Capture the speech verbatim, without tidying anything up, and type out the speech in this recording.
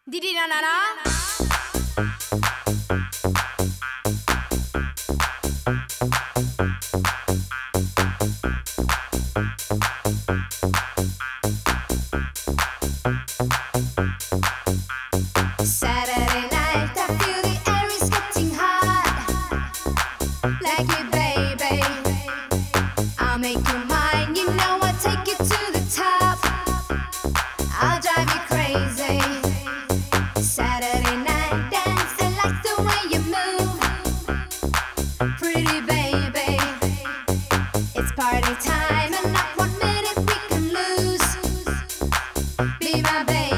Didi na na na. Saturday night, I feel the air is getting hot. Like me, baby, I'll make you mine. You know I'll take you to the top. I'll drive you crazy. Saturday night dance, I like the way you move. Pretty baby, it's party time and not one minute we can lose. Be my baby.